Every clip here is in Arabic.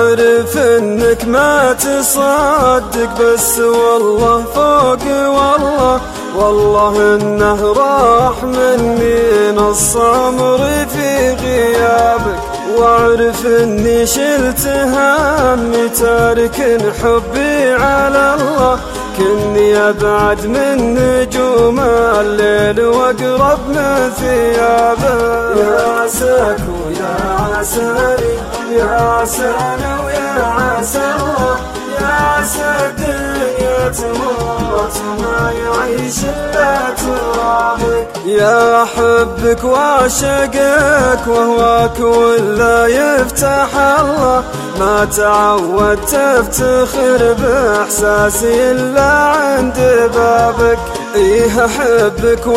واعرف انك ما تصدق، بس والله فوق والله انه راح مني نص عمري في غيابك. واعرف اني شلت همي تارك حبي على الله، كني ابعد من نجوم الليل واقرب من ثيابك. يا عساك ويا عساني، يا عسانا ويا عسى الله، يا عسى الدنيا تموت وما يعيش الا ترابك. يا احبك واعشقك وهواك ولا يفتح الله، ما تعودت افتخر باحساسي الا عند بابك. ايه احبك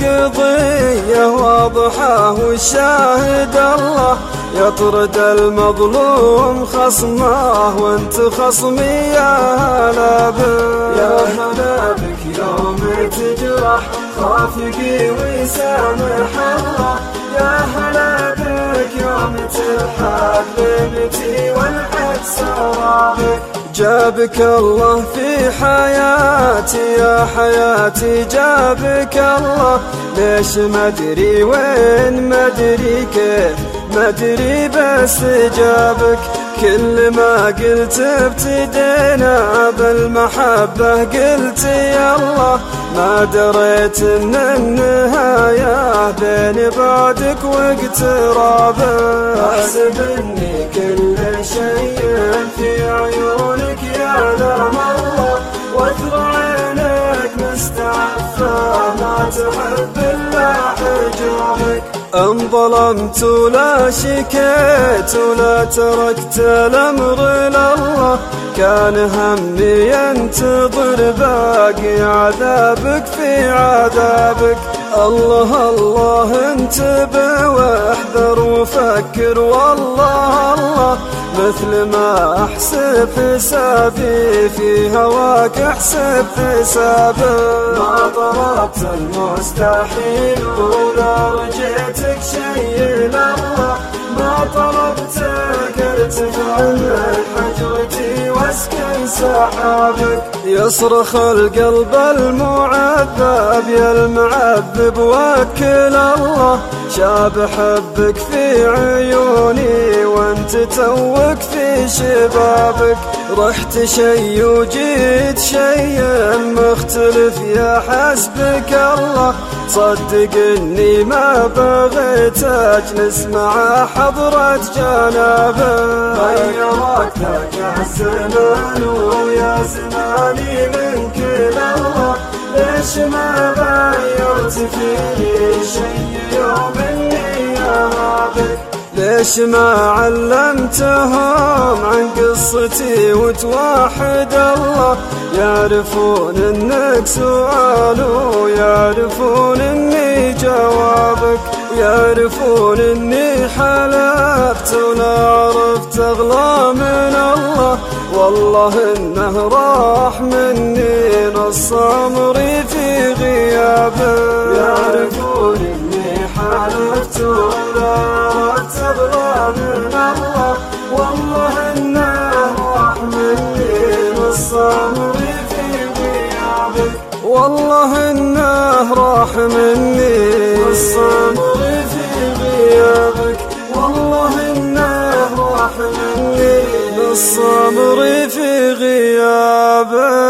والقضية واضحة والشاهد الله، يطرد المظلوم خصمه وانت خصمي يا هلا بك. يا هلا بك يوم تجرح خافقي ويسامح الله، يا هلا بك يوم تلحق ليلتي والحد سرابك. جابك الله في حياتي يا حياتي، جابك الله ليش ما ادري وين ما ادري كيف ما ادري بس جابك. كل ما قلت ابتدينا بالمحبة قلت يلا، ما دريت ان النهاية بين بعدك واقترابك. احسب اني كل شيء في عيونك يعلم الله، واثر عينك مستعفة ما تحب الا حجابك. ان ظلمت ولا شكيت ولا تركت الامر لله، كان همي ينتظر باقي عذابك في عذابك. الله الله انتبه واحذر وفكر والله الله، مثل ما احسب حسابي في هواك احسب حسابك. ما طلبت المستحيل ولا رجيتك شيء لله، ما طلبتك ارتفع من حجرتي واسكن سحابك. يصرخ القلب المعذب يا المعذب وكل الله، شاب حبك في عيوني وانت توك في شبابك. رحت شي وجيت شي مختلف يا حسبك الله، صدق اني ما بغيت اجلس مع حضرة جنابك. غيرك ذاك الزمان ويا زماني من كل الله، ليش ما غيرت فيني شي يوم اني اهابك. ليش ما علمتهم عن قصتي وتوحد الله، يعرفون انك سؤال ويعرفون اني جوابك. يعرفون اني حلفت ولا عرفت اغلى من الله، والله انه راح مني نص عمري في غيابك. يعرفون اني حلفت ولا عرفت اغلى من الله، والله انه راح مني نص عمري في غيابك. والله انه راح مني نص عمري في غيابك. والله انه راح مني نص عمري في غيابك.